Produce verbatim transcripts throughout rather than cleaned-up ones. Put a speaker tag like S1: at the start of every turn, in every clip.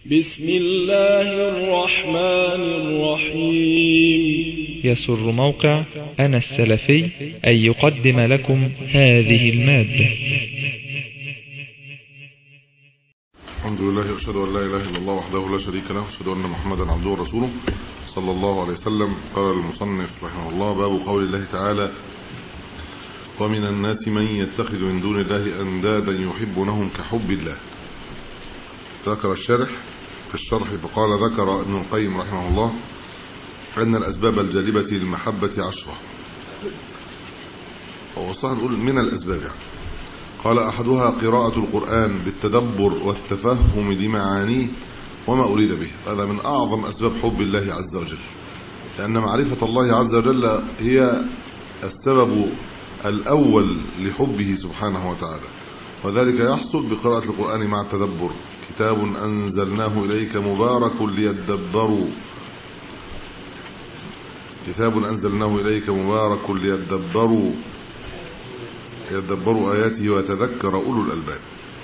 S1: بسم الله الرحمن الرحيم.
S2: يسر موقع أنا السلفي أن يقدم لكم هذه المادة.
S3: الحمد لله وأشهد أن لا إله إلا الله وحده لا شريك له وأشهد أن محمدا عبده ورسوله صلى الله عليه وسلم. قال المصنف رحمه الله: باب قول الله تعالى: ومن الناس من يتخذ من دون الله أندادا يحبونهم كحب الله. ذكر الشارح في الشرح فقال: ذكر ابن القيم رحمه الله أن الأسباب الجالبة للمحبة عشرة. هو صح نقول من الأسباب يعني. قال: أحدها قراءة القرآن بالتدبر والتفهم لمعانيه وما أريد به. هذا من أعظم أسباب حب الله عز وجل، لأن معرفة الله عز وجل هي السبب الأول لحبه سبحانه وتعالى، وذلك يحصل بقراءة القرآن مع التدبر. كتاب أنزلناه إليك مبارك ليدبروا كتاب أنزلناه إليك مبارك ليدبروا يدبروا آياته ويتذكر أولو الألباب.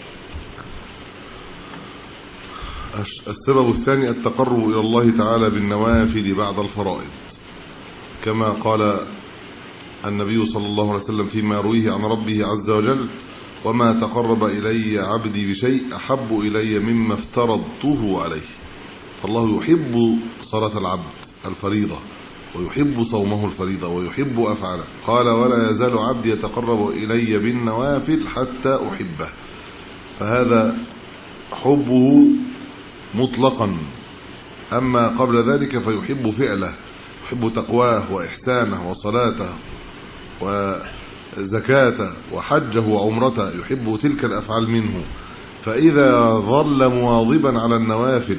S3: السبب الثاني التقرب إلى الله تعالى بالنوافل بعد الفرائض، كما قال النبي صلى الله عليه وسلم فيما يرويه عن ربه عز وجل: وما تقرب إلي عبدي بشيء أحب إلي مما افترضته عليه. فالله يحب صلاة العبد الفريضة، ويحب صومه الفريضة، ويحب أفعاله. قال: ولا يزال عبدي يتقرب إلي بالنوافل حتى أحبه. فهذا حبه مطلقا. أما قبل ذلك فيحب فعله، يحب تقواه وإحسانه وصلاته وزكاته وحجه وعمرته، يحب تلك الأفعال منه. فإذا ظل مواظبا على النوافل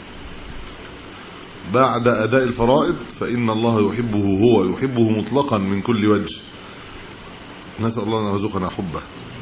S3: بعد أداء الفرائض فإن الله يحبه، هو يحبه مطلقا من كل وجه. نسأل الله أن يرزقنا حبه.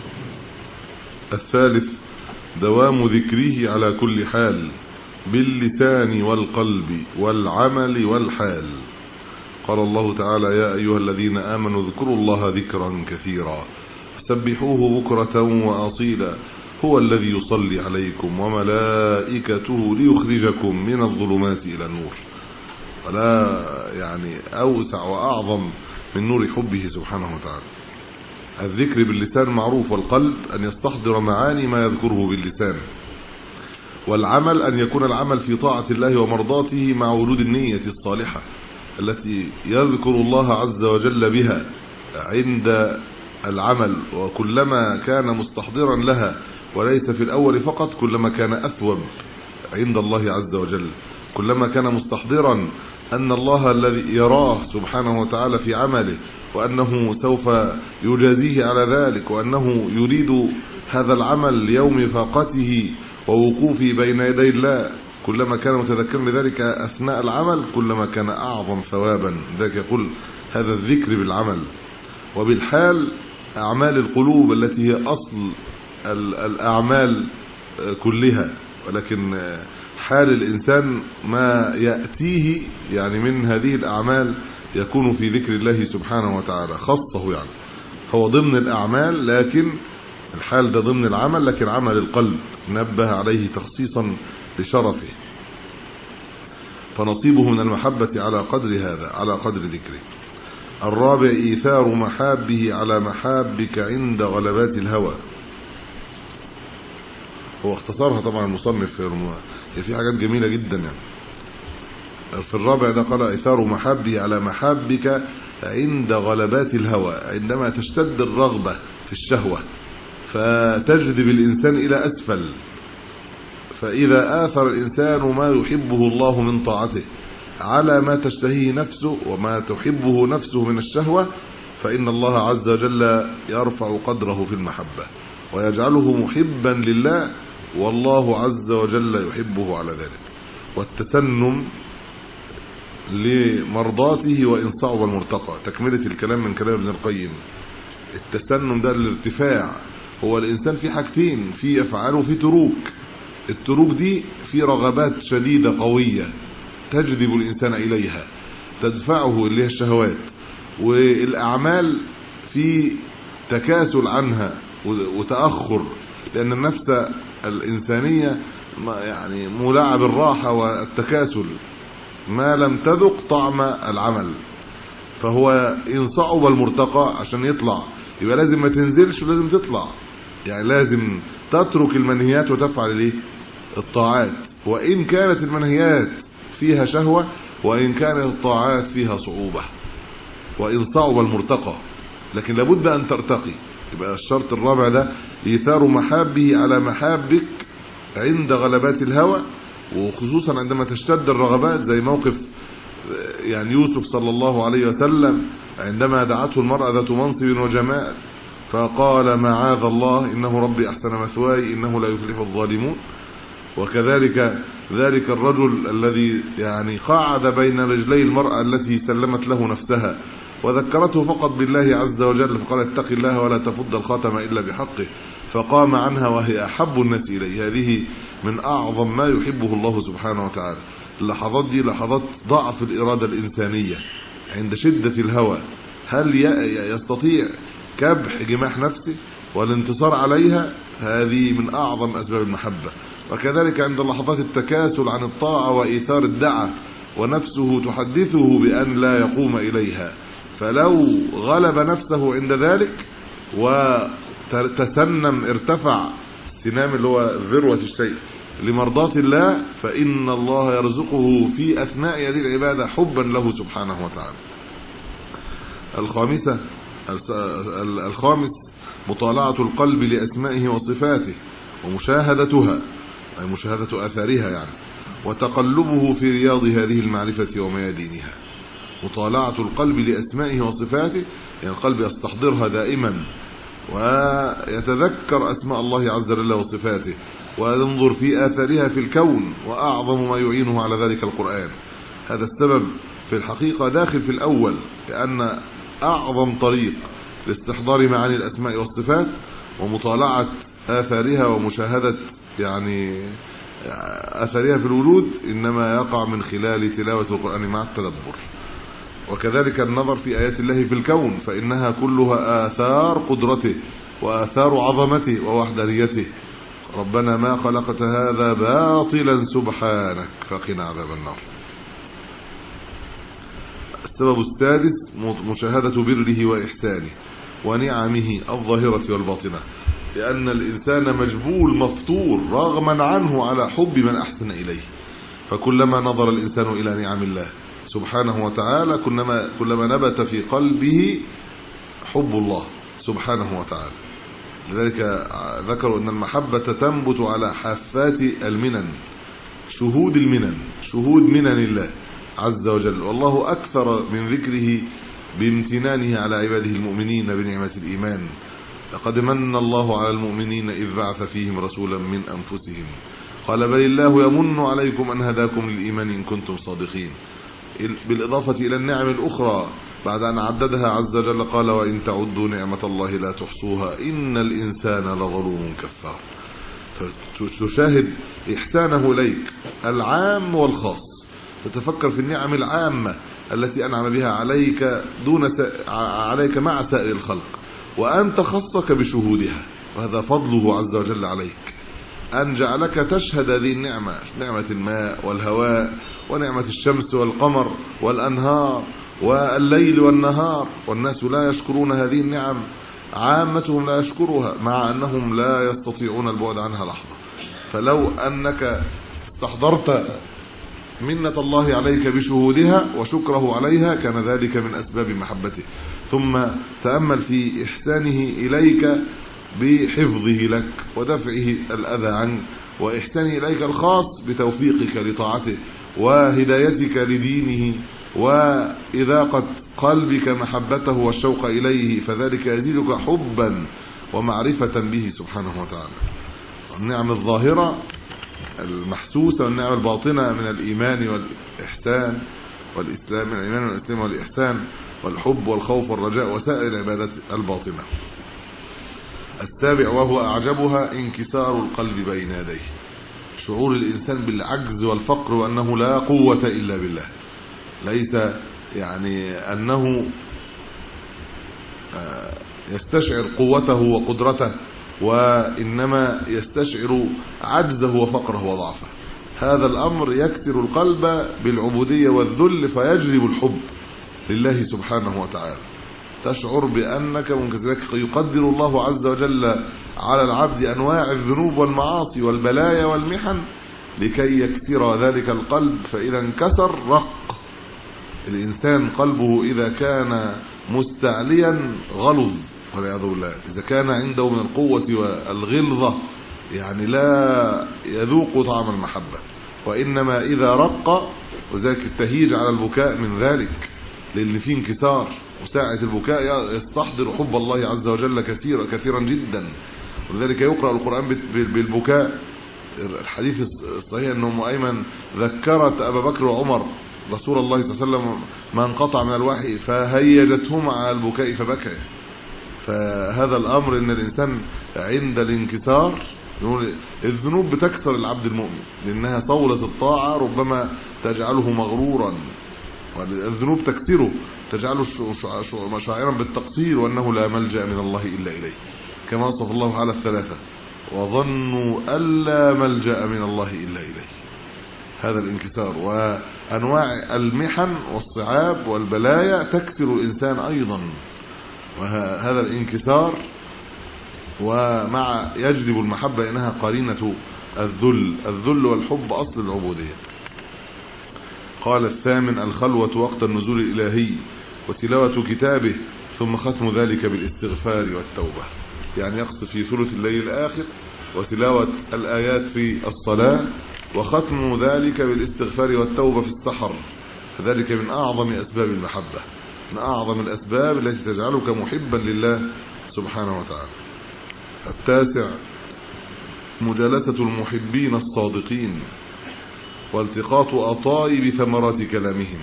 S3: الثالث دوام ذكره على كل حال باللسان والقلب والعمل والحال. قال الله تعالى: يا أيها الذين آمنوا اذكروا الله ذكرا كثيرا سبحوه بكرة وأصيلا هو الذي يصلي عليكم وملائكته ليخرجكم من الظلمات إلى النور. ولا يعني أوسع وأعظم من نور حبه سبحانه وتعالى. الذكر باللسان معروف، والقلب أن يستحضر معاني ما يذكره باللسان، والعمل أن يكون العمل في طاعة الله ومرضاته مع وجود النية الصالحة التي يذكر الله عز وجل بها عند العمل. وكلما كان مستحضرا لها وليس في الأول فقط كلما كان أثوب عند الله عز وجل. كلما كان مستحضرا أن الله الذي يراه سبحانه وتعالى في عمله، وأنه سوف يجازيه على ذلك، وأنه يريد هذا العمل ليوم فاقته ووقوفه بين يدي الله، كلما كان متذكرا لذلك أثناء العمل كلما كان أعظم ثوابا. ذلك يقول هذا الذكر بالعمل. وبالحال أعمال القلوب التي هي أصل الأعمال كلها، ولكن حال الإنسان ما يأتيه يعني من هذه الأعمال يكون في ذكر الله سبحانه وتعالى خاصه. يعني هو ضمن الأعمال، لكن الحال ده ضمن العمل، لكن عمل القلب نبه عليه تخصيصا بشرفه. فنصيبه من المحبة على قدر هذا، على قدر ذكره. الرابع إيثار محابه على محابك عند غلبات الهوى. هو اختصارها طبعا المصنف في في حاجات جميلة جدا يعني. في الرابع ده قال: إيثار محابه على محابك عند غلبات الهوى، عندما تشتد الرغبة في الشهوة فتجذب الإنسان إلى أسفل. فإذا آثر الإنسان ما يحبه الله من طاعته على ما تشتهيه نفسه وما تحبه نفسه من الشهوة، فإن الله عز وجل يرفع قدره في المحبة ويجعله محبا لله، والله عز وجل يحبه على ذلك. والتسنم لمرضاته وإن صعب المرتقى. تكملة الكلام من كلام ابن القيم. التسنم ده الارتفاع. هو الإنسان في حاجتين، في أفعال وفي تروك. التروك دي في رغبات شديدة قوية تجذب الإنسان إليها تدفعه إليها الشهوات، والأعمال في تكاسل عنها وتأخر، لأن النفس الإنسانية يعني مولعة بالراحة والتكاسل ما لم تذق طعم العمل. فهو إن صعب المرتقى عشان يطلع يبقى لازم ما تنزلش ولازم تطلع، يعني لازم تترك المنهيات وتفعل الايه الطاعات، وإن كانت المنهيات فيها شهوة وإن كانت الطاعات فيها صعوبة، وإن صعب المرتقى، لكن لابد أن ترتقي. يبقى الشرط الرابع ده إيثار محابه على محابك عند غلبات الهوى، وخصوصا عندما تشتد الرغبات، زي موقف يعني يوسف صلى الله عليه وسلم عندما دعته المرأة ذات منصب وجمال فقال معاذ الله إنه ربي أحسن مثواي إنه لا يفلح الظالمون. وكذلك ذلك الرجل الذي يعني قعد بين رجلي المرأة التي سلمت له نفسها وذكرته فقط بالله عز وجل فقال اتق الله ولا تفض الخاتم إلا بحقه، فقام عنها وهي أحب الناس إليه. هذه من أعظم ما يحبه الله سبحانه وتعالى. اللحظات دي لحظات ضعف الإرادة الإنسانية عند شدة الهوى، هل يستطيع كبح جماح نفسه والانتصار عليها؟ هذه من أعظم أسباب المحبة. وكذلك عند لحظات التكاسل عن الطاعة وإيثار الدعة ونفسه تحدثه بأن لا يقوم إليها، فلو غلب نفسه عند ذلك وتسنم ارتفع السنام اللي هو ذروة الشيء لمرضاة الله، فإن الله يرزقه في أثناء هذه العبادة حبا له سبحانه وتعالى. الخامسة الخامس مطالعة القلب لأسمائه وصفاته ومشاهدتها، أي مشاهدة آثارها يعني، وتقلبه في رياض هذه المعرفة وميادينها. مطالعة القلب لأسمائه وصفاته، يعني القلب يستحضرها دائما ويتذكر أسماء الله عز وجل وصفاته وينظر في آثارها في الكون، وأعظم ما يعينه على ذلك القرآن. هذا السبب في الحقيقة داخل في الأول، لأن أعظم طريق لاستحضار معاني الأسماء والصفات ومطالعة آثارها ومشاهدة يعني أثرها في الوجود إنما يقع من خلال تلاوة القرآن مع التدبر. وكذلك النظر في آيات الله في الكون، فإنها كلها آثار قدرته وآثار عظمته ووحدانيته. ربنا ما خلقت هذا باطلا سبحانك فقنا عذاب النار. السبب السادس مشاهدة بره وإحسانه ونعمه الظاهرة والباطنة، لأن الإنسان مجبول مفطور رغما عنه على حب من أحسن إليه، فكلما نظر الإنسان إلى نعم الله سبحانه وتعالى كلما, كلما نبت في قلبه حب الله سبحانه وتعالى. لذلك ذكروا أن المحبة تنبت على حافات المنن، شهود المنن، شهود منن الله عز وجل، والله أكثر من ذكره بامتنانه على عباده المؤمنين بنعمة الإيمان. لقد من الله على المؤمنين إذ بعث فيهم رسولا من أنفسهم قال بل الله يمن عليكم أن هداكم للإيمان إن كنتم صادقين، بالإضافة إلى النعم الأخرى بعد أن عددها عز وجل قال وإن تعدوا نعمة الله لا تحصوها إن الإنسان لظلوم كفار. فتشاهد إحسانه إليك العام والخاص، تتفكر في النعم العامة التي أنعم بها عليك دون س... عليك مع سائر الخلق، وأنت خصك بشهودها، وهذا فضله عز وجل عليك أن جعلك تشهد هذه النعمة، نعمة الماء والهواء ونعمة الشمس والقمر والأنهار والليل والنهار، والناس لا يشكرون هذه النعم، عامتهم لا يشكرها مع أنهم لا يستطيعون البعد عنها لحظة. فلو أنك استحضرت منة الله عليك بشهودها وشكره عليها كان ذلك من أسباب محبته. ثم تأمل في إحسانه إليك بحفظه لك ودفعه الأذى عنك، وإحسانه إليك الخاص بتوفيقك لطاعته وهدايتك لدينه وإذاقة قلبك محبته والشوق إليه، فذلك يزيدك حبا ومعرفة به سبحانه وتعالى. النعم الظاهرة المحسوسة والنعم الباطنة من الإيمان والإحسان والإسلام، من الإيمان والإسلام والإحسان والحب والخوف والرجاء وسائر العبادات الباطنة. السابع وهو أعجبها انكسار القلب بين يديه، شعور الإنسان بالعجز والفقر وأنه لا قوة إلا بالله، ليس يعني أنه يستشعر قوته وقدرته وإنما يستشعر عجزه وفقره وضعفه. هذا الأمر يكسر القلب بالعبودية والذل فيجلب الحب لله سبحانه وتعالى. تشعر بأنك منكسر. يقدر الله عز وجل على العبد أنواع الذنوب والمعاصي والبلايا والمحن لكي يكسر ذلك القلب، فإذا انكسر رق. الإنسان قلبه إذا كان مستعليا غلظ والعياذ بالله، إذا كان عنده من القوة والغلظة يعني لا يذوق طعم المحبة، وإنما إذا رق، وذلك التهيج على البكاء من ذلك للي فيه انكسار، وساعة البكاء يستحضر حب الله عز وجل كثيرا كثيرا جدا، ولذلك يقرأ القرآن بالبكاء. الحديث الصحيح أن أم أيمن ذكرت أبا بكر وعمر رسول الله صلى الله عليه وسلم ما انقطع من الوحي فهيجتهما على البكاء فبكى. فهذا الأمر أن الإنسان عند الانكسار، الذنوب بتكسر العبد المؤمن لأنها صولة الطاعة ربما تجعله مغرورا، والذنوب تكسره تجعله شاعرا بالتقصير وأنه لا ملجأ من الله إلا إليه، كما وصف الله على الثلاثة وظنوا ألا ملجأ من الله إلا إليه. هذا الانكسار وأنواع المحن والصعاب والبلايا تكسر الإنسان أيضا، وهذا الانكسار ومع يجلب المحبة إنها قرينة الذل. الذل والحب أصل العبودية. قال الثامن: الخلوة وقت النزول الإلهي وتلاوة كتابه ثم ختم ذلك بالاستغفار والتوبة. يعني يقصد في ثلث الليل الآخر وتلاوة الآيات في الصلاة وختم ذلك بالاستغفار والتوبة في السحر، فذلك من أعظم أسباب المحبة، من أعظم الأسباب التي تجعلك محبا لله سبحانه وتعالى. التاسع: مجالسة المحبين الصادقين والتقاط أطايب ثمرات كلامهم.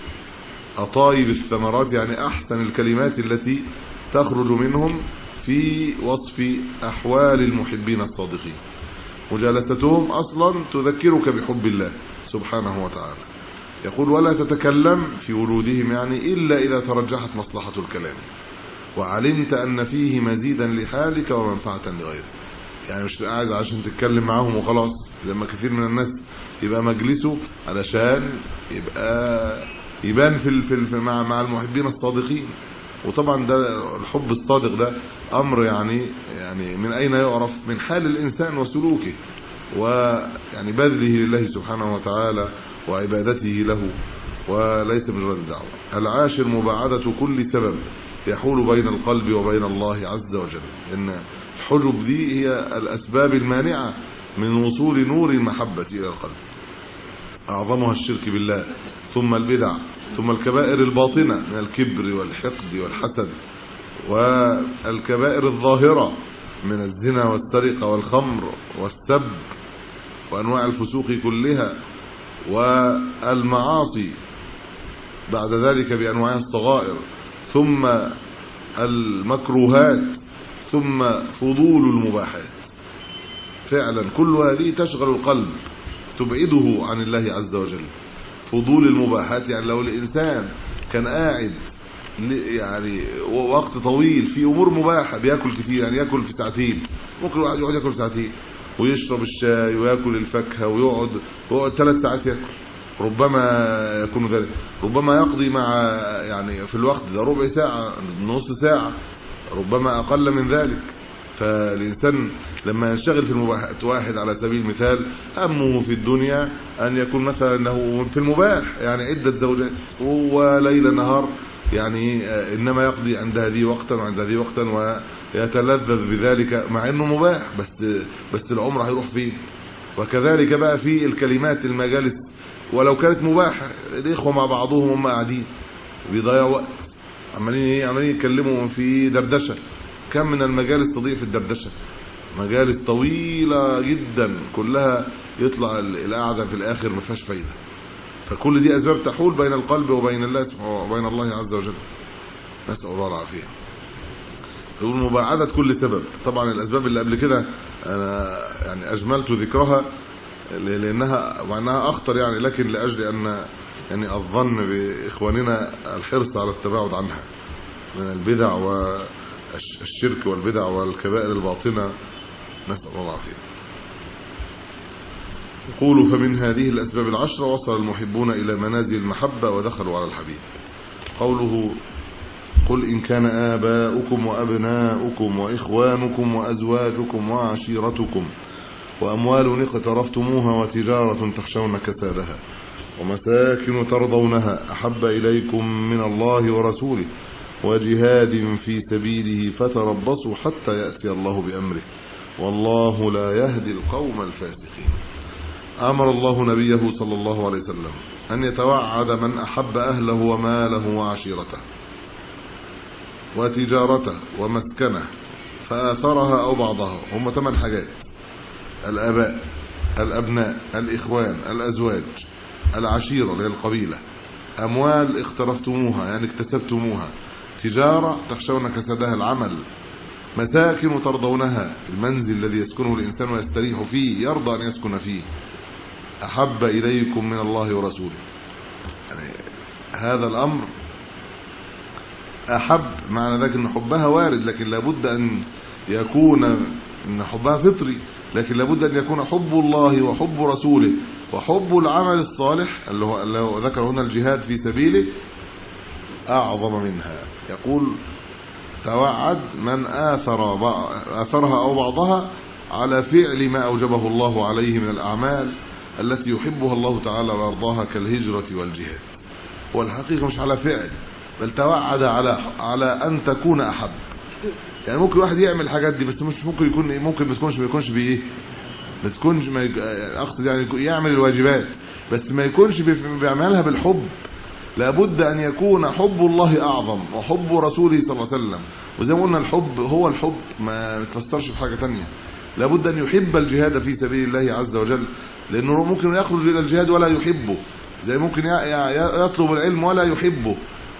S3: أطايب الثمرات يعني أحسن الكلمات التي تخرج منهم في وصف أحوال المحبين الصادقين. مجالستهم أصلا تذكرك بحب الله سبحانه وتعالى. يقول: ولا تتكلم في وجودهم يعني إلا إذا ترجحت مصلحة الكلام وعلمت أن فيه مزيدا لحالك ومنفعة لغيرك. يعني مش قاعد عشان تتكلم معاهم وخلاص، لما كثير من الناس يبقى مجلسه علشان يبقى يبان في في مع مع المحبين الصادقين. وطبعا ده الحب الصادق ده امر يعني يعني من اين يعرف؟ من حال الانسان وسلوكه ويعني بذله لله سبحانه وتعالى وعبادته له، وليس مجرد دعوه. العاشر: مباعدة كل سبب يحول بين القلب وبين الله عز وجل. ان الحجب دي هي الاسباب المانعه من وصول نور المحبه الى القلب. اعظمها الشرك بالله، ثم البدع، ثم الكبائر الباطنه من الكبر والحقد والحسد، والكبائر الظاهره من الزنا والسرقه والخمر والسب وانواع الفسوق كلها، والمعاصي بعد ذلك بانواعها الصغائر، ثم المكروهات، ثم فضول المباحات. فعلا كل هذه تشغل القلب تبعده عن الله عز وجل. فضول المباحات يعني لو الإنسان كان قاعد يعني وقت طويل في أمور مباحة، بيأكل كتير، يعني يأكل في ساعتين، ممكن واحد يقعد يأكل ساعتين ويشرب الشاي ويأكل الفاكهة ويقعد ويقعد ثلاث ساعات يأكل، ربما يكون ذلك. ربما يقضي مع يعني في الوقت ده ربع ساعة، نص ساعة، ربما أقل من ذلك. فالإنسان لما ينشغل في المباحات، واحد على سبيل المثال همه في الدنيا أن يكون مثلا أنه في المباح يعني عدة زوجات وليل نهار، يعني إنما يقضي عند هذه وقتا وعند هذه وقتا ويتلذذ بذلك مع أنه مباح، بس بس العمر هيروح فيه. وكذلك بقى في الكلمات المجالس ولو كانت مباحة، الإخوة مع بعضهم هم قاعدين بيضيعوا وقت، عمالين ايه عمالين يتكلموا في دردشه. كم من المجالس تضيع في الدردشه، مجالس طويله جدا كلها يطلع القعده في الاخر ما فيهاش فايده. فكل دي اسباب تحول بين القلب وبين الله سبحانه وبين الله عز وجل، نسال الله العافيه. يقول مباعده كل سبب. طبعا الاسباب اللي قبل كده انا يعني اجملت ذكرها لانها معناها اخطر يعني، لكن لاجل ان يعني الظن باخواننا الحرص على التباعد عنها من البدع الشرك والبدع والكبائر الباطنة، نسأل الله العافية. يقول: فمن هذه الأسباب العشرة وصل المحبون إلى منازل المحبة ودخلوا على الحبيب. قوله: قل إن كان آباؤكم وأبناؤكم وإخوانكم وأزواجكم وعشيرتكم وأموال اقترفتموها وتجارة تخشون كسادها ومساكن ترضونها أحب إليكم من الله ورسوله وجهاد في سبيله فتربصوا حتى يأتي الله بأمره والله لا يهدي القوم الفاسقين. أمر الله نبيه صلى الله عليه وسلم أن يتوعد من أحب أهله وماله وعشيرته وتجارته ومسكنه فآثرها أو بعضها. هم ثمان حاجات: الآباء، الأبناء، الإخوان، الأزواج، العشيرة اللي هي القبيلة، أموال اقترفتموها يعني اكتسبتموها، تجارة تخشون كسادها العمل، مساكن ترضونها المنزل الذي يسكنه الإنسان ويستريح فيه يرضى أن يسكن فيه، أحب إليكم من الله ورسوله. يعني هذا الأمر أحب، معنى ذلك أن حبها وارد، لكن لابد أن يكون أن حبها فطري، لكن لابد أن يكون حب الله وحب رسوله وحب العمل الصالح اللي هو, اللي هو ذكر هنا الجهاد في سبيله أعظم منها. يقول: توعد من آثر آثرها أو بعضها على فعل ما أوجبه الله عليه من الأعمال التي يحبها الله تعالى ويرضاها كالهجرة والجهاد. والحقيقة مش على فعل، بل توعد على على أن تكون أحب. يعني ممكن واحد يعمل الحاجات دي بس مش ممكن يكون ممكن ما يكونش ما يكونش بايه ما تكونش ما يك... اقصد يعني يعمل الواجبات بس ما يكونش بيعملها بالحب. لابد ان يكون حب الله اعظم وحب رسوله صلى الله عليه وسلم. وزي ما قلنا الحب هو الحب، ما تفسرش بحاجه ثانيه. لابد ان يحب الجهاد في سبيل الله عز وجل، لانه ممكن يخرج الى الجهاد ولا يحبه، زي ممكن يطلب العلم ولا يحبه،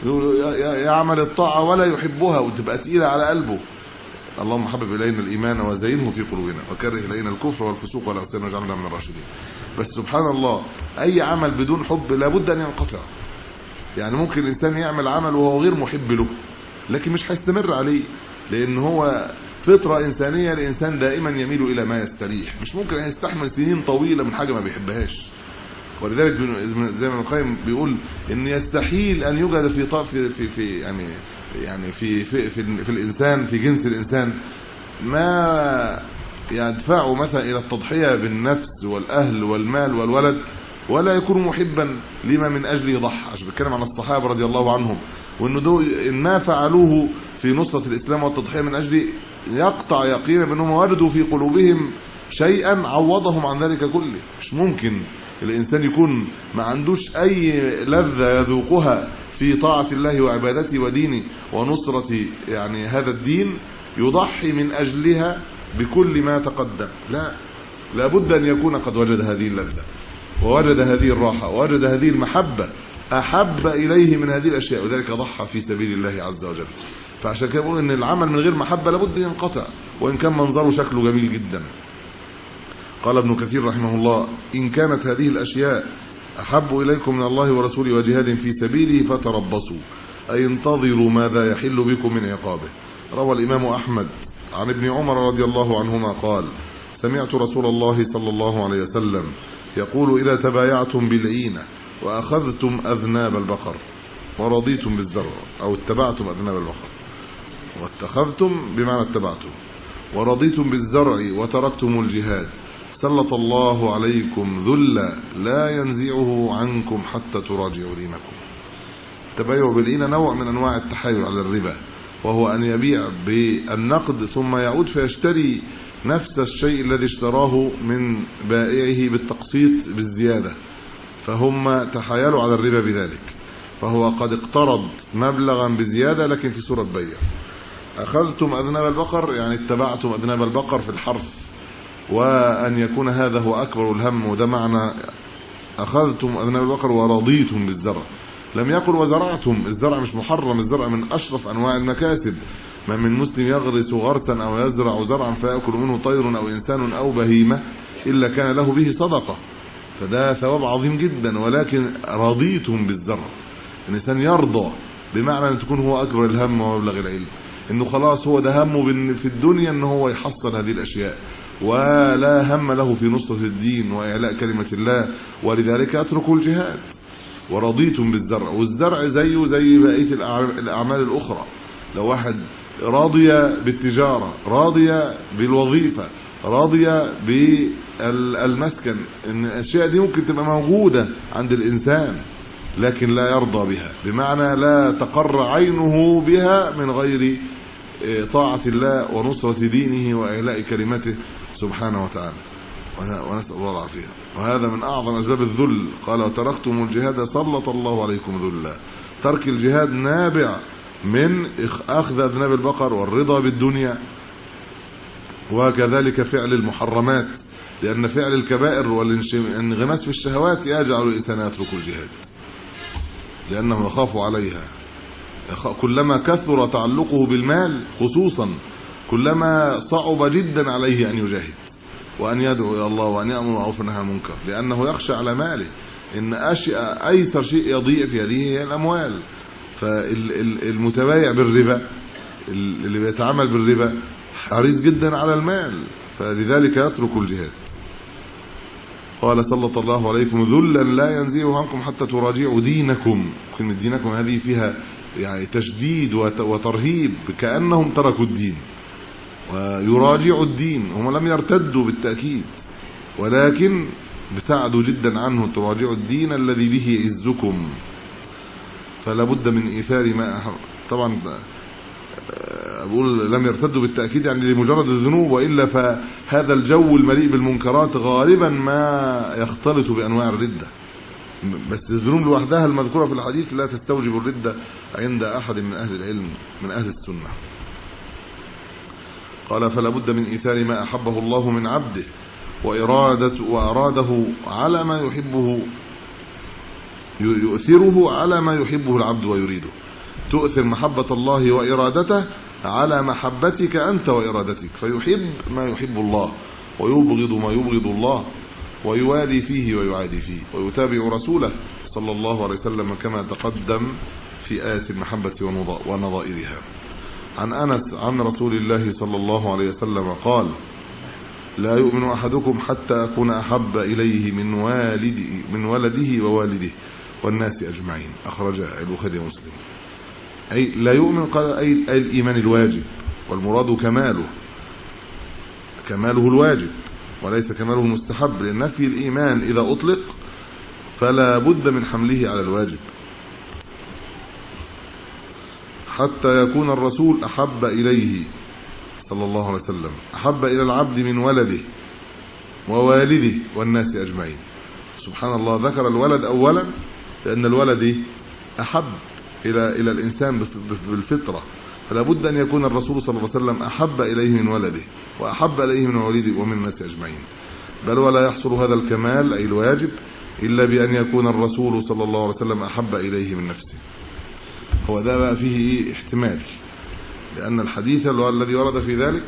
S3: يعمل الطاعه ولا يحبها وتبقى تقيله على قلبه. اللهم حبب الينا الايمان وزينه في قلوبنا وكره الينا الكفر والفسوق والعصيان واجعلنا من الراشدين. بس سبحان الله اي عمل بدون حب لابد ان ينقطع. يعني ممكن الانسان يعمل عمل وهو غير محب له لكن مش هيستمر عليه، لان هو فطره انسانيه. الانسان دائما يميل الى ما يستريح، مش ممكن يستحمل سنين طويله من حاجه ما بيحبهاش. ولذلك زي ما القيم بيقول ان يستحيل ان يوجد في طرف في, في, في يعني يعني في في, في في الانسان في جنس الانسان ما يدفعه مثلا الى التضحيه بالنفس والاهل والمال والولد ولا يكون محبا لما من اجله يضحي. عشان بتكلم عن الصحابه رضي الله عنهم، وانه دول ان ما فعلوه في نصره الاسلام والتضحيه من اجله يقطع يقينا بانهم وجدوا في قلوبهم شيئا عوضهم عن ذلك كله. مش ممكن الانسان يكون ما عندوش اي لذة يذوقها في طاعة الله وعبادته ودينه ونصرة يعني هذا الدين يضحي من اجلها بكل ما تقدم. لا، لابد ان يكون قد وجد هذه اللذة ووجد هذه الراحة ووجد هذه المحبة احب اليه من هذه الاشياء، وذلك ضحى في سبيل الله عز وجل. فعشان كده بقول ان العمل من غير محبة لابد ينقطع، وان كان منظره شكله جميل جدا. قال ابن كثير رحمه الله: إن كانت هذه الأشياء أحب إليكم من الله ورسوله وجهاد في سبيله فتربصوا، أي انتظروا ماذا يحل بكم من عقابه. روى الإمام أحمد عن ابن عمر رضي الله عنهما قال: سمعت رسول الله صلى الله عليه وسلم يقول: إذا تبايعتم بالعينة وأخذتم أذناب البقر ورضيتم بالزرع، أو اتبعتم أذناب البقر، واتخذتم بمعنى اتبعتم، ورضيتم بالزرع وتركتم الجهاد، سلط الله عليكم ذلا لا ينزعه عنكم حتى تراجعوا دينكم. التبايع بالعينة نوع من انواع التحايل على الربا، وهو ان يبيع بالنقد ثم يعود فيشتري نفس الشيء الذي اشتراه من بائعه بالتقسيط بالزيادة، فهم تحايلوا على الربا بذلك. فهو قد اقترض مبلغا بزيادة لكن في صورة بيع. اخذتم اذناب البقر يعني اتبعتم اذناب البقر في الحرث، وأن يكون هذا هو أكبر الهم، وده معنى أخذتم أذناب البقر ورضيتم بالزرع. لم يقل وزرعتم. الزرع مش محرم، الزرع من أشرف أنواع المكاسب. ما من مسلم يغرس غرسا أو يزرع زرعا فيأكل منه طير أو إنسان أو بهيمة إلا كان له به صدقة، فده ثواب عظيم جدا. ولكن رضيتم بالزرع، الإنسان يرضى بمعنى أن تكون هو أكبر الهم ومبلغ العلم. انه خلاص هو ده همه في الدنيا ان هو يحصل هذه الاشياء، ولا هم له في نصرة الدين واعلاء كلمة الله، ولذلك اتركوا الجهاد. ورضيتم بالزرع، والزرع زيه زي بقية الاعمال الاخرى. لو واحد راضية بالتجارة، راضية بالوظيفة، راضية بالمسكن، ان الاشياء دي ممكن تبقى موجودة عند الانسان لكن لا يرضى بها، بمعنى لا تقر عينه بها من غير طاعة الله ونصرة دينه وإعلاء كلمته سبحانه وتعالى، ونسأل الله العافية. وهذا من أعظم أسباب الذل. قال وتركتم الجهاد سلط الله عليكم ذلا. ترك الجهاد نابع من أخذ أذناب البقر والرضا بالدنيا، وكذلك فعل المحرمات، لأن فعل الكبائر والانغماس في الشهوات يجعل الإنسان يترك الجهاد لأنه يخاف عليها. كلما كثر تعلقه بالمال خصوصا كلما صعب جدا عليه أن يجاهد وأن يدعو إلى الله وأن يأمر بالمعروف والنهي عن المنكر، لأنه يخشى على ماله إن أشياء أيسر شيء يضيع في هذه هي الأموال. فالمتبايع بالربا اللي بيتعامل بالربا حريص جدا على المال، فلذلك يترك الجهاد. قال سلط الله عليكم ذلا لا ينزيه عنكم حتى تراجعوا دينكم. كلمة دينكم هذه فيها يعني تشديد وترهيب، كأنهم تركوا الدين ويراجعوا الدين. هم لم يرتدوا بالتأكيد ولكن ابتعدوا جدا عنه. تراجعوا الدين الذي به عزكم. فلا بد من إيثار ما طبعا أقول لم يرتدوا بالتأكيد يعني لمجرد الذنوب، وإلا فهذا الجو المليء بالمنكرات غالبا ما يختلط بأنواع الردة، بس الذنوب لوحدها المذكورة في الحديث لا تستوجب الردة عند أحد من أهل العلم من أهل السنة. قال فلا بد من إيثار ما أحبه الله من عبده وإرادة وأراده على ما يحبه، يؤثره على ما يحبه العبد ويريده. تؤثر محبة الله وإرادته على محبتك أنت وإرادتك، فيحب ما يحب الله ويبغض ما يبغض الله، ويوالي فيه ويعادي فيه، ويتابع رسوله صلى الله عليه وسلم كما تقدم في آيات المحبة ونظائرها. عن أنس عن رسول الله صلى الله عليه وسلم قال لا يؤمن أحدكم حتى أكون أحب إليه من والده من ولده ووالده والناس أجمعين. أخرجه البخاري ومسلم. أي لا يؤمن قال أي, أي الإيمان الواجب، والمراد كماله كماله الواجب وليس كماله المستحب، لأن نفي الإيمان إذا أطلق فلا بد من حمله على الواجب. حتى يكون الرسول أحب إليه صلى الله عليه وسلم أحب إلى العبد من ولده ووالده والناس أجمعين. سبحان الله، ذكر الولد أولا لأن الولد أحب إلى إلى الإنسان بالفطرة، فلا بد أن يكون الرسول صلى الله عليه وسلم أحب إليه من ولده وأحب إليه من والده ومن الناس أجمعين. بل ولا يحصل هذا الكمال أي الواجب إلا بأن يكون الرسول صلى الله عليه وسلم أحب إليه من نفسه. هو ده بقى فيه احتمال، لأن الحديث الذي ورد في ذلك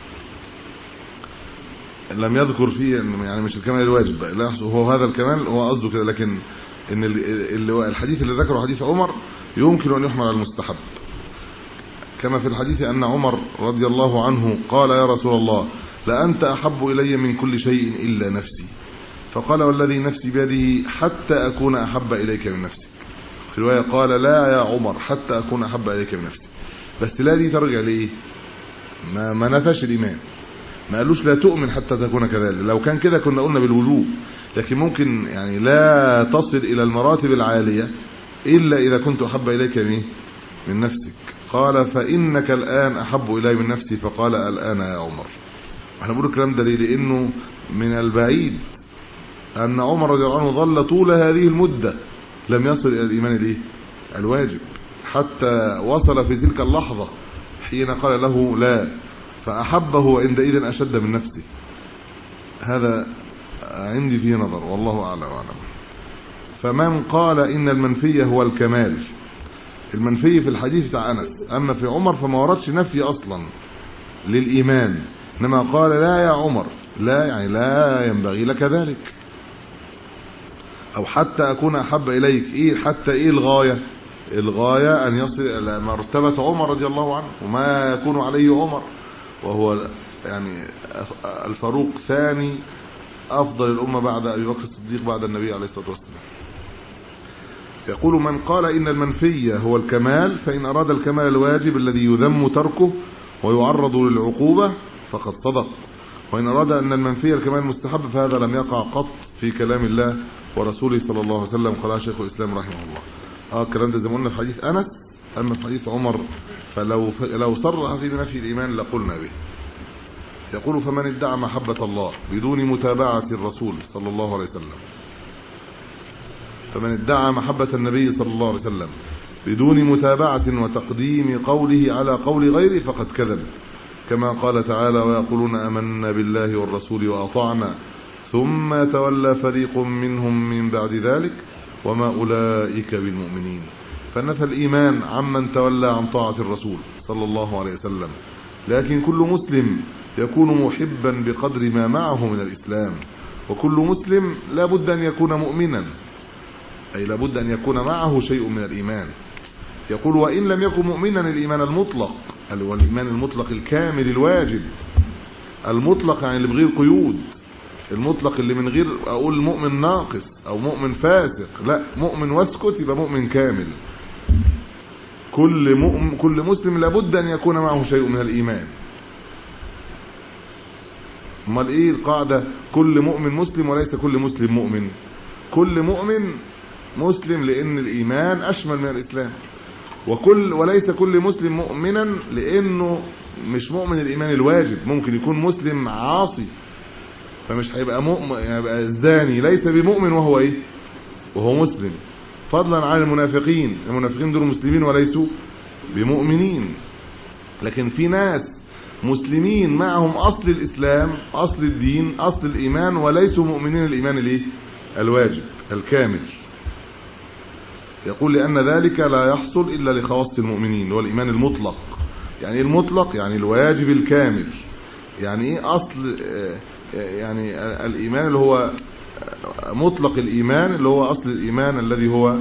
S3: لم يذكر فيه يعني مش الكمال الواجب بقى، لا يحصل هو هذا الكمال، هو قصده كده، لكن ان الحديث اللي ذكره حديث عمر يمكن أن يحمل على المستحب، كما في الحديث أن عمر رضي الله عنه قال يا رسول الله لأنت أحب إلي من كل شيء إلا نفسي، فقال والذي نفسي بيده حتى أكون أحب إليك من نفسك. في رواية قال لا يا عمر حتى أكون أحب إليك من نفسي. بس لا دي ترجع لإيه؟ ما, ما نفش الإيمان، ما قالوش لا تؤمن حتى تكون كذلك. لو كان كده كنا قلنا بالوجوب، لكن ممكن يعني لا تصل إلى المراتب العالية إلا إذا كنت أحب إليك من نفسك. قال فإنك الآن أحب إلي من نفسي، فقال الآن يا عمر. احنا بنقول الكلام ده ليه؟ لأنه من البعيد أن عمر رضي الله عنه ظل طول هذه المدة لم يصل إلى الإيمان ليه الواجب، حتى وصل في تلك اللحظة حين قال له لا، فأحبه عندئذ أشد من نفسه. هذا عندي فيه نظر والله أعلم وأعلم. فمن قال إن المنفي هو الكمال، المنفي في الحديث بتاع أنس، أما في عمر فما وردش نفي أصلا للإيمان، إنما قال لا يا عمر، لا يعني لا ينبغي لك ذلك، أو حتى أكون أحب إليك. إيه حتى إيه الغاية؟ الغاية أن يصل إلى مرتبة عمر رضي الله عنه وما يكون عليه عمر، وهو يعني الفاروق ثاني أفضل الأمة بعد أبي بكر الصديق بعد النبي عليه الصلاة والسلام. يقول من قال إن المنفي هو الكمال فإن أراد الكمال الواجب الذي يذم تركه ويعرض للعقوبة فقد صدق، وإن أراد أن المنفي الكمال المستحب فهذا لم يقع قط في كلام الله ورسوله صلى الله عليه وسلم. قال شيخ الإسلام رحمه الله. اه الكلام ده زي ما قلنا في حديث أنس، أما في حديث عمر فلو لو صرح في نفي الإيمان لقلنا به. يقول فمن ادعى محبة الله بدون متابعة الرسول صلى الله عليه وسلم، فمن ادعى محبة النبي صلى الله عليه وسلم بدون متابعة وتقديم قوله على قول غيره فقد كذب، كما قال تعالى ويقولون آمنا بالله والرسول وأطعنا ثم تولى فريق منهم من بعد ذلك وما أولئك بالمؤمنين. فنفى الإيمان عمن تولى عن طاعة الرسول صلى الله عليه وسلم، لكن كل مسلم يكون محبا بقدر ما معه من الإسلام، وكل مسلم لا بد أن يكون مؤمنا، أي لا بد أن يكون معه شيء من الإيمان. يقول وإن لم يكن مؤمنا الإيمان المطلق، الإيمان المطلق الكامل الواجب، المطلق يعني اللي بغير قيود، المطلق اللي من غير أقول مؤمن ناقص أو مؤمن فاسق، لا مؤمن واسكت يبقى مؤمن كامل. كل مؤمن كل مسلم لابد أن يكون معه شيء من الإيمان. امال ايه القاعدة؟ كل مؤمن مسلم وليس كل مسلم مؤمن. كل مؤمن مسلم لأن الإيمان أشمل من الإسلام، وكل وليس كل مسلم مؤمنا لأنه مش مؤمن الإيمان الواجب، ممكن يكون مسلم عاصي فمش هيبقى مؤمن، يبقى الزاني ليس بمؤمن وهو ايه وهو مسلم، فضلا عن المنافقين. المنافقين دول مسلمين وليسوا بمؤمنين. لكن في ناس مسلمين معهم أصل الإسلام، أصل الدين، أصل الإيمان، وليسوا مؤمنين الإيمان الايه الواجب الكامل. يقول لأن ذلك لا يحصل إلا لخواص المؤمنين، هو الإيمان المطلق. يعني المطلق يعني الواجب الكامل. يعني ايه أصل يعني الإيمان اللي هو مطلق الإيمان اللي هو أصل الإيمان الذي هو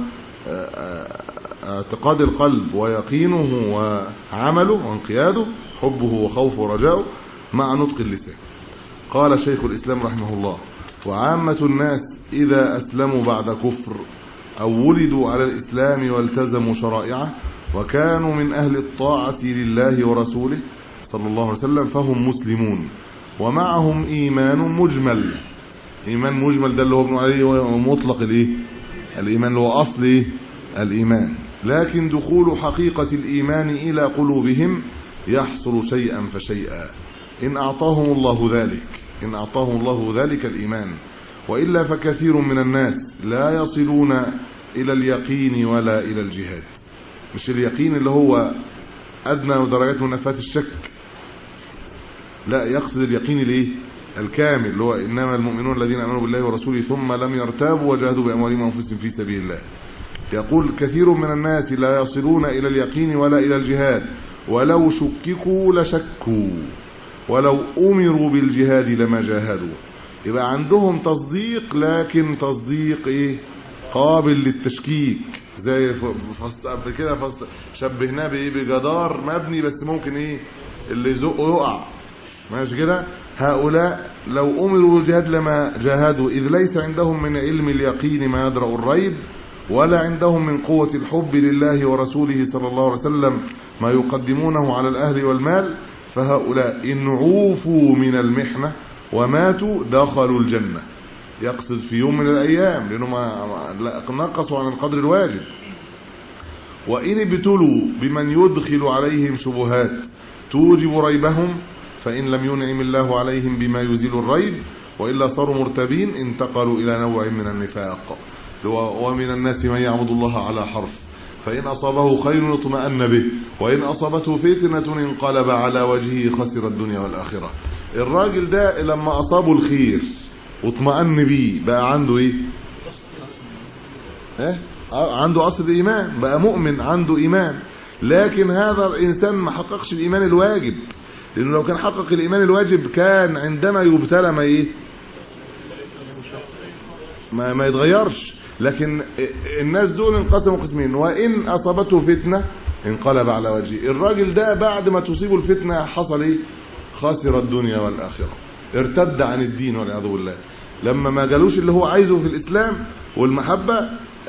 S3: اعتقاد القلب ويقينه وعمله وانقياده، حبه وخوفه ورجاؤه مع نطق اللسان. قال شيخ الإسلام رحمه الله وعامة الناس إذا أسلموا بعد كفر أو ولدوا على الإسلام والتزموا شرائعه وكانوا من أهل الطاعة لله ورسوله صلى الله عليه وسلم فهم مسلمون ومعهم إيمان مجمل. إيمان مجمل ده اللي هو ابن عليه مطلق الإيه الإيمان اللي هو أصل إيه الإيمان. لكن دخول حقيقة الإيمان إلى قلوبهم يحصل شيئا فشيئا إن أعطاهم الله ذلك إن أعطاهم الله ذلك الإيمان، وإلا فكثير من الناس لا يصلون إلى اليقين ولا إلى الجهاد. مش اليقين اللي هو أدنى درجات منافاة الشك، لا يقصد اليقين الايه الكامل اللي هو إنما المؤمنون الذين آمنوا بالله ورسوله ثم لم يرتابوا وجاهدوا بأموالهم وأنفسهم في سبيل الله. يقول كثير من الناس لا يصلون إلى اليقين ولا إلى الجهاد، ولو شككوا لشكوا ولو أمروا بالجهاد لما جاهدوا. يبقى عندهم تصديق لكن تصديق ايه قابل للتشكيك، زي قبل كده شبهناه بايه بجدار مبني بس ممكن ايه اللي يزقه يقع، ماشي كده. هؤلاء لو أمروا بالجهاد لما جاهدوا، إذ ليس عندهم من علم اليقين ما يدرأ الريب، ولا عندهم من قوة الحب لله ورسوله صلى الله عليه وسلم ما يقدمونه على الأهل والمال. فهؤلاء إن عوفوا من المحنة وماتوا دخلوا الجنة، يقصد في يوم من الأيام لأنه ما نقصوا عن القدر الواجب. وإن ابتلوا بمن يدخل عليهم شبهات توجب ريبهم، فإن لم ينعم الله عليهم بما يزيل الريب وإلا صاروا مرتبين انتقلوا إلى نوع من النفاق. ومن الناس من يعبد الله على حرف، فإن أصابه خير اطمأن به وإن أصابته فتنة انقلب على وجهه خسر الدنيا والآخرة. الراجل ده لما أصابه الخير واطمأن به بقى عنده ايه اه عنده أصل إيمان، بقى مؤمن عنده إيمان. لكن هذا الإنسان ما حققش الإيمان الواجب، لأنه لو كان حقق الإيمان الواجب كان عندما يبتلى ما ايه ما, ما يتغيرش. لكن الناس دول انقسموا قسمين، وان اصابته فتنه انقلب على وجهه. الراجل ده بعد ما تصيبه الفتنه حصل ايه؟ خسر الدنيا والاخره، ارتد عن الدين والعياذ بالله. لما ما جالوش اللي هو عايزه في الاسلام والمحبه،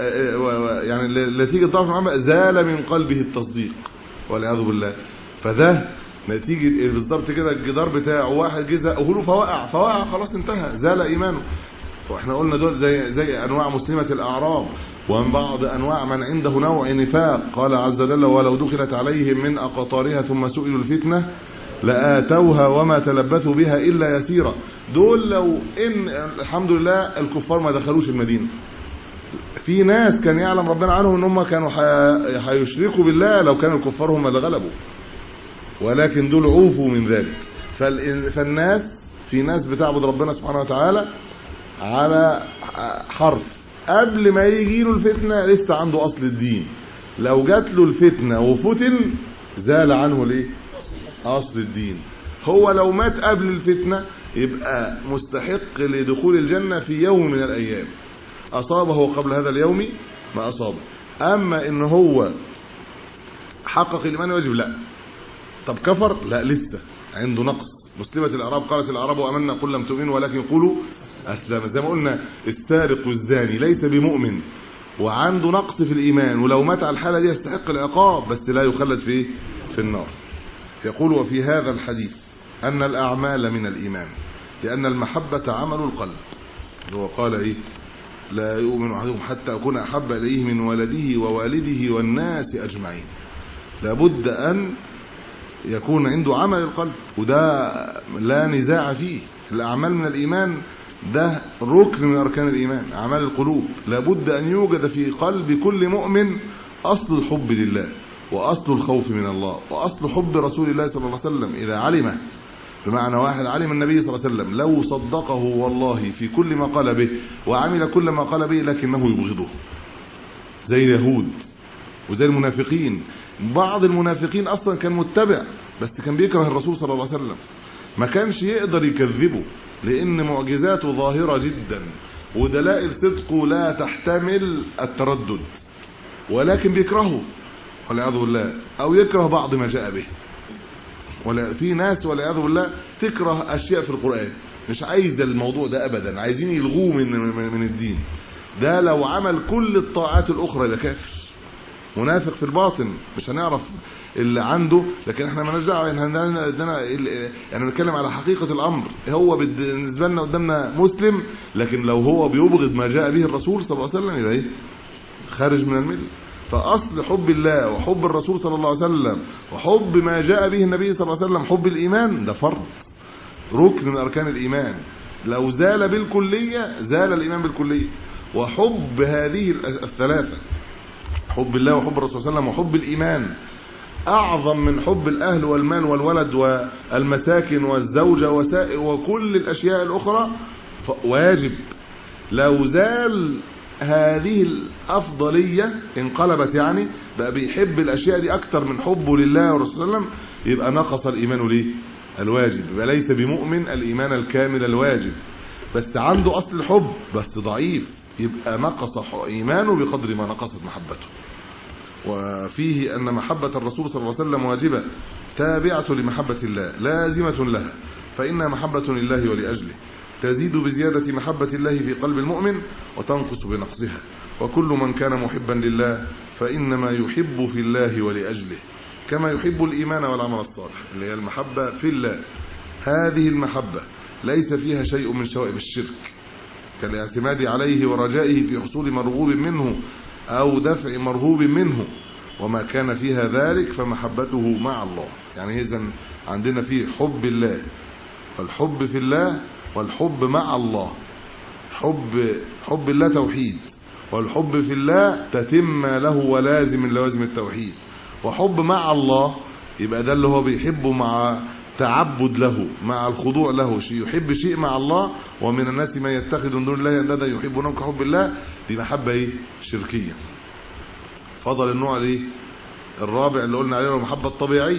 S3: يعني نتيجه ضعف المحبه زال من قلبه التصديق والعياذ بالله. فده نتيجه بالظبط كده الجدار بتاعه واحد جه زقه له فوقع فوقع خلاص انتهى، زال ايمانه. واحنا قلنا دول زي زي انواع مسلمه الاعراب، ومن بعض انواع من عنده نوع نفاق. قال عز وجل: ولو دخلت عليهم من اقطارها ثم سئلوا الفتنه لآتوها وما تلبثوا بها الا يسيرا. دول لو ان الحمد لله الكفار ما دخلوش المدينه. في ناس كان يعلم ربنا عنهم ان هم كانوا هيشركوا بالله لو كانوا الكفار هم اللي غلبوا، ولكن دول عوفوا من ذلك. فالناس في ناس بتعبد ربنا سبحانه وتعالى على حرف، قبل ما يجي له الفتنه لسه عنده اصل الدين. لو جات له الفتنه وفتن زال عنه ليه؟ اصل الدين. هو لو مات قبل الفتنه يبقى مستحق لدخول الجنه في يوم من الايام. اصابه قبل هذا اليوم ما اصابه. اما ان هو حقق الايمان واجب لا. طب كفر؟ لا، لسه عنده نقص. مسلمه الاعراب قالت الاعراب امنا قل لم تؤمنوا ولكن قولوا اسلم. زي ما قلنا السارق والزاني ليس بمؤمن وعنده نقص في الايمان، ولو مات على الحاله دي يستحق العقاب بس لا يخلد في في النار. يقول: وفي هذا الحديث ان الاعمال من الايمان لان المحبه عمل القلب. هو قال ايه؟ لا يؤمن احدكم حتى اكون احب اليه من ولده ووالده والناس اجمعين. لابد ان يكون عنده عمل القلب، وده لا نزاع فيه. الاعمال من الايمان ده ركن من اركان الايمان، اعمال القلوب. لابد ان يوجد في قلب كل مؤمن اصل الحب لله، واصل الخوف من الله، واصل حب رسول الله صلى الله عليه وسلم اذا علمه. بمعنى واحد علم النبي صلى الله عليه وسلم لو صدقه والله في كل ما قال به وعمل كل ما قال به لكنه يبغضه، زي اليهود وزي المنافقين. بعض المنافقين اصلا كان متبع بس كان بيكره الرسول صلى الله عليه وسلم، ما كانش يقدر يكذبه لان معجزاته ظاهره جدا ودلائل صدقه لا تحتمل التردد، ولكن بيكرهه والعياذ بالله، او يكره بعض ما جاء به. ولا في ناس والعياذ بالله تكره اشياء في القرآن، مش عايزه الموضوع ده ابدا، عايزين يلغوه من من الدين. ده لو عمل كل الطاعات الاخرى ده كافر منافق في الباطن، مش هنعرف اللي عنده. لكن احنا ما نرجع يعني نتكلم على حقيقه الامر. هو بالنسبه لنا قدامنا مسلم، لكن لو هو بيبغض ما جاء به الرسول صلى الله عليه وسلم يبقى ايه؟ خارج من المله. فاصل حب الله وحب الرسول صلى الله عليه وسلم وحب ما جاء به النبي صلى الله عليه وسلم حب الايمان، ده فرض ركن من اركان الايمان. لو زال بالكليه زال الايمان بالكليه. وحب هذه الثلاثه، حب الله وحب الرسول صلى الله عليه وسلم وحب الايمان، اعظم من حب الاهل والمال والولد والمساكن والزوجه وسائر وكل الاشياء الاخرى. واجب لو زال هذه الافضليه انقلبت، يعني بقى بيحب الاشياء دي اكتر من حبه لله والرسول صلى الله عليه وسلم، يبقى نقص الايمان ليه؟ الواجب. يبقى ليس بمؤمن الايمان الكامل الواجب، بس عنده اصل الحب بس ضعيف، يبقى نقص ايمانه بقدر ما نقصت محبته. وفيه ان محبه الرسول صلى الله عليه وسلم واجبه تابعه لمحبه الله لازمه لها، فانها محبه لله ولاجله، تزيد بزيادة محبة الله في قلب المؤمن وتنقص بنقصها. وكل من كان محبا لله فإنما يحب في الله ولأجله، كما يحب الإيمان والعمل الصالح، اللي هي المحبة في الله. هذه المحبة ليس فيها شيء من شوائب الشرك، كالاعتماد عليه ورجائه في حصول مرغوب منه أو دفع مرهوب منه، وما كان فيها ذلك فمحبته مع الله. يعني إذن عندنا فيه حب الله والحب في الله والحب مع الله. حب حب الله توحيد، والحب في الله تتم له ولازم لوازم التوحيد. وحب مع الله يبقى ده اللي هو بيحبه مع تعبد له، مع الخضوع له. شيء يحب شيء مع الله، ومن الناس من يتخذ من دون الله اندادا يحبونهم كحب الله، دي محبه ايه؟ شركيه. فضل النوع الايه؟ الرابع اللي قلنا عليه المحبه الطبيعيه.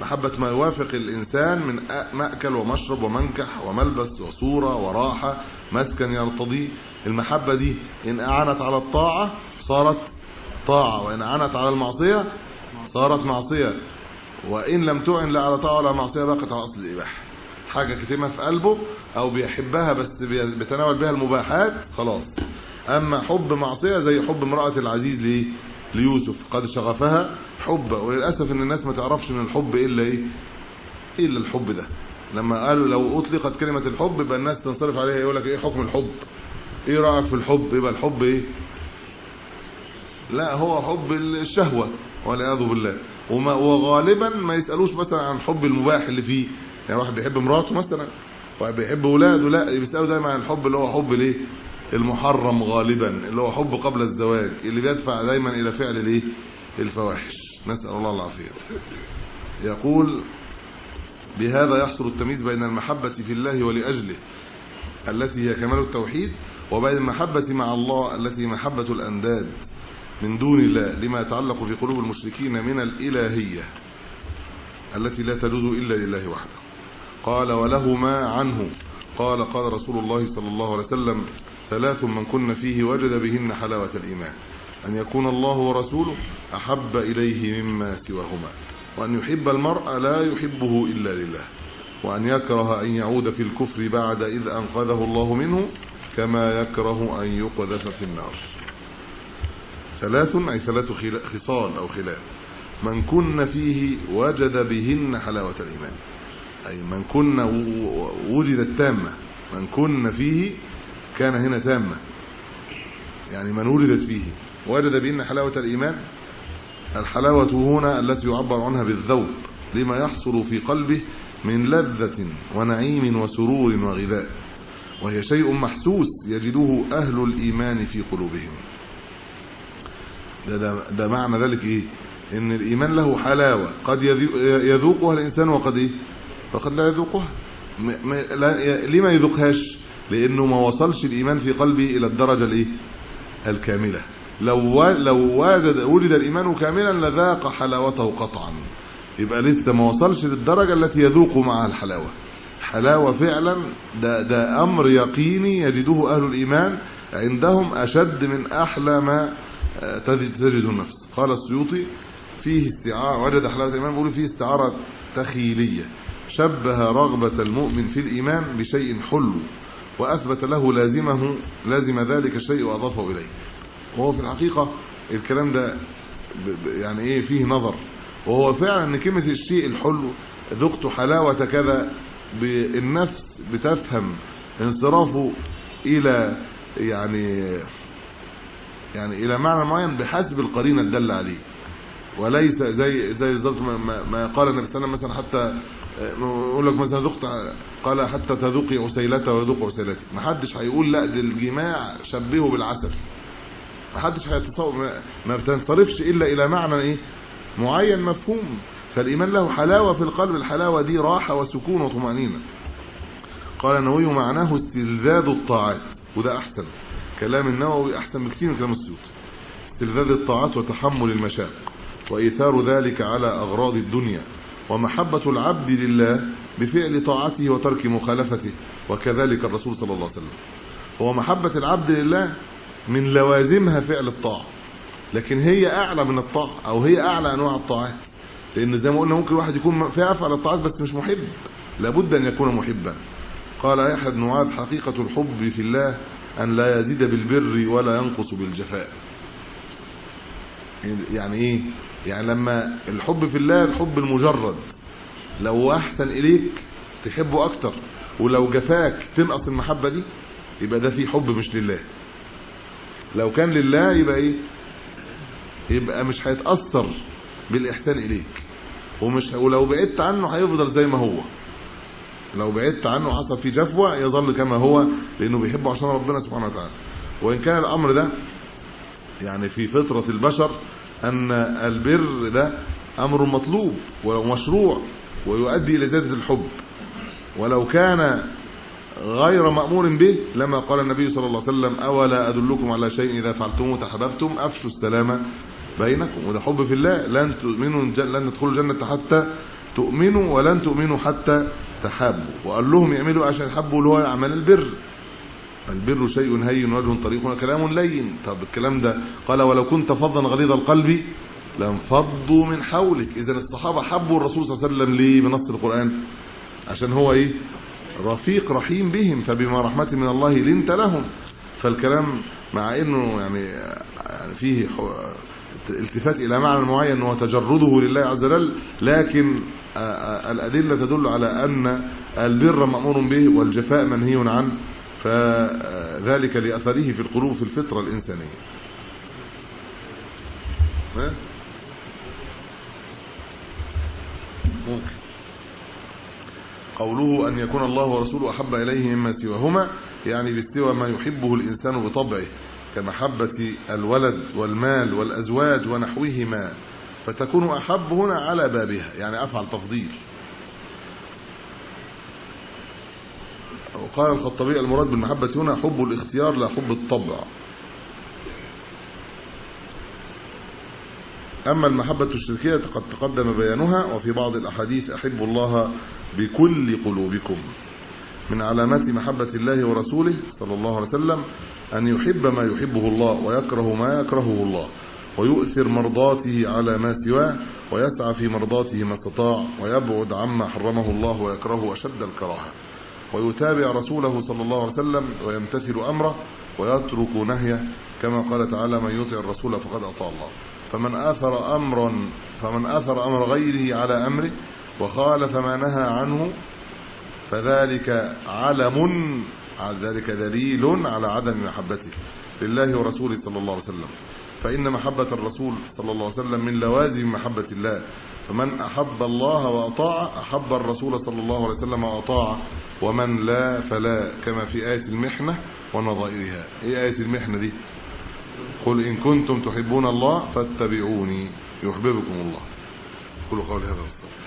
S3: محبة ما يوافق الإنسان من مأكل ومشرب ومنكح وملبس وصورة وراحة مسكن يرتضيه. المحبة دي إن أعنت على الطاعة صارت طاعة، وإن أعنت على المعصية صارت معصية، وإن لم تعن لا على طاعة ولا معصية بقت على أصل الإباحة. حاجة كتمها في قلبه أو بيحبها بس بيتناول بها المباحات خلاص. أما حب معصية زي حب امرأة العزيز ليه ليوسف، قد شغفها حبا. وللأسف إن الناس ما تعرفش من الحب إلا إيه إلا الحب ده. لما قالوا لو أطلقت كلمة الحب يبقى الناس تنصرف عليها، يقول لك إيه حكم الحب، إيه رأيك في الحب، يبقى الحب إيه؟ لا هو حب الشهوة والعياذ بالله. وغالبا ما يسألوش مثلا عن حب المباح اللي فيه، يعني واحد بيحب مراته مثلا، واحد بيحب اولاده، لا بيسألوا دايما عن الحب اللي هو حب الايه المحرم غالبا، اللي هو حب قبل الزواج، اللي بيدفع دايما الى فعل الايه الفواحش، نسأل الله العافية. يقول بهذا يحصل التمييز بين المحبة في الله ولأجله التي هي كمال التوحيد، وبين المحبة مع الله التي محبة الأنداد من دون الله، لما يتعلق في قلوب المشركين من الإلهية التي لا تلوذ إلا لله وحده. قال ولهما عنه قال قال رسول الله صلى الله عليه وسلم ثلاث من كن فيه وجد بهن حلاوة الإيمان: أن يكون الله ورسوله أحب إليه مما سواهما، وأن يحب المرء لا يحبه إلا لله، وأن يكره أن يعود في الكفر بعد إذ أنقذه الله منه، كما يكره أن يقذف في النار. ثلاث أي ثلاث خصال أو خلال من كن فيه وجد بهن حلاوة الإيمان، أي من كن وجدت تامة، من كن فيه كان هنا تامة، يعني من وجدت فيه وجد بهن حلاوة الإيمان. الحلاوة هنا التي يعبر عنها بالذوق لما يحصل في قلبه من لذة ونعيم وسرور وغذاء، وهي شيء محسوس يجده أهل الإيمان في قلوبهم. ده, ده, ده معنى ذلك إيه؟ إن الإيمان له حلاوة قد يذوقها الإنسان وقد إيه؟ فقد لا يذوقها. لما يذوقهاش؟ لأنه ما وصلش الإيمان في قلبه إلى الدرجة الإيه؟ الكاملة. لو لو وجد ولد الإيمان كاملا لذاق حلاوته قطعا، يبقى لسه ما وصلش للدرجة التي يذوق معها الحلاوة. حلاوة فعلا ده, ده أمر يقيني يجده أهل الإيمان عندهم أشد من أحلى ما تجد النفس. قال السيوطي فيه استعارة، وجد حلاوة الإيمان بيقول فيه استعارة تخيلية، شبه رغبة المؤمن في الإيمان بشيء حلو وأثبت له لازمه لازم ذلك الشيء وأضافه إليه. وهو في الحقيقة الكلام ده يعني إيه فيه نظر، وهو فعلا أن كلمة الشيء الحلو ذقت حلاوة كذا بالنفس بتفهم انصرافه إلى يعني يعني إلى معنى معين بحسب القرينة الدل عليه، وليس زي زي بالظبط ما, ما قال النبي صلى الله عليه وسلم مثلا، حتى يقول لك مثلا ذقت، قال حتى تذوقي عسيلته ويذوق عسيلتك. ما حدش هيقول لا ده الجماع شبهه بالعسل، ما حدش هيتصور، ما بتنصرفش الا الى معنى ايه معين مفهوم. فالايمان له حلاوه في القلب، الحلاوه دي راحه وسكون وطمانينه. قال النووي معناه استلذاذ الطاعات، وده احسن كلام النووي، احسن بكثير من كلام السيوطي. استلذاذ الطاعات وتحمل المشاق وايثار ذلك على اغراض الدنيا، ومحبة العبد لله بفعل طاعته وترك مخالفته، وكذلك الرسول صلى الله عليه وسلم. هو محبة العبد لله من لوازمها فعل الطاعة، لكن هي أعلى من الطاعة، أو هي أعلى أنواع الطاعات، لأن زي ما قلنا ممكن واحد يكون في أفعل الطاعات بس مش محب، لابد أن يكون محبا. قال يحيى بن معاذ حقيقة الحب في الله أن لا يزيد بالبر ولا ينقص بالجفاء. يعني إيه؟ يعني لما الحب في الله الحب المجرد، لو أحسن إليك تحبه أكتر، ولو جفاك تنقص المحبة دي، يبقى ده فيه حب مش لله. لو كان لله يبقى إيه؟ يبقى مش هيتأثر بالإحسان إليك، ومش ولو بعدت عنه هيفضل زي ما هو. لو بعدت عنه حصل فيه جفوة يظل كما هو، لأنه بيحبه عشان ربنا سبحانه وتعالى. وإن كان الأمر ده يعني في فطرة البشر أن البر ده أمر مطلوب ومشروع ويؤدي إلى زيادة الحب، ولو كان غير مأمور به لما قال النبي صلى الله عليه وسلم أولا أدلكم على شيء إذا فعلتموه تحببتم أفشوا السلام بينكم. وده حب في الله، لن تؤمنوا لن تدخلوا الجنة حتى تؤمنوا ولن تؤمنوا حتى تحابوا، وقال لهم يعملوا عشان يحبوا اللي هو اعمال البر. البر شيء هين وجه طريق وكلام لين. طب الكلام ده قال ولو كنت فظا غليظ القلب لانفضوا من حولك. اذا الصحابه حبوا الرسول صلى الله عليه وسلم ليه بنص القرآن؟ عشان هو ايه؟ رفيق رحيم بهم، فبما رحمة من الله لنت لهم. فالكلام مع انه يعني فيه التفات الى معنى معين وتجرده لله عز وجل، لكن الادله تدل على ان البر مأمور به والجفاء منهي عنه، فذلك لاثره في القلوب في الفطره الانسانيه. ممكن قوله أن يكون الله ورسوله أحب إليه مما سواهما، يعني بالسوى ما يحبه الإنسان بطبعه كمحبة الولد والمال والأزواج ونحوهما، فتكون أحب هنا على بابها، يعني أفعل تفضيل. وقال الخطابي المراد بالمحبة هنا حب الاختيار لا حب الطبع. أما المحبة الشركية قد تقدم بيانها، وفي بعض الأحاديث أحب الله بكل قلوبكم. من علامات محبة الله ورسوله صلى الله عليه وسلم أن يحب ما يحبه الله ويكره ما يكرهه الله، ويؤثر مرضاته على ما سواه، ويسعى في مرضاته ما استطاع، ويبعد عما حرمه الله ويكرهه أشد الكراهة، ويتابع رسوله صلى الله عليه وسلم ويمتثل أمره ويترك نهيه، كما قال تعالى من يطع الرسول فقد أطاع الله. فمن آثر أمرا فمن آثر أمر غيره على أمره وخالف ما نهى عنه فذلك علم ذلك دليل على عدم محبته لله ورسوله صلى الله عليه وسلم. فإن محبة الرسول صلى الله عليه وسلم من لوازم محبة الله، فمن أحب الله وأطاع أحب الرسول صلى الله عليه وسلم وأطاع، ومن لا فلا، كما في آية المحنة ونظائرها. إيه آية المحنة دي؟ قل إن كنتم تحبون الله فاتبعوني يحببكم الله. قولوا قولي هذا واستغفر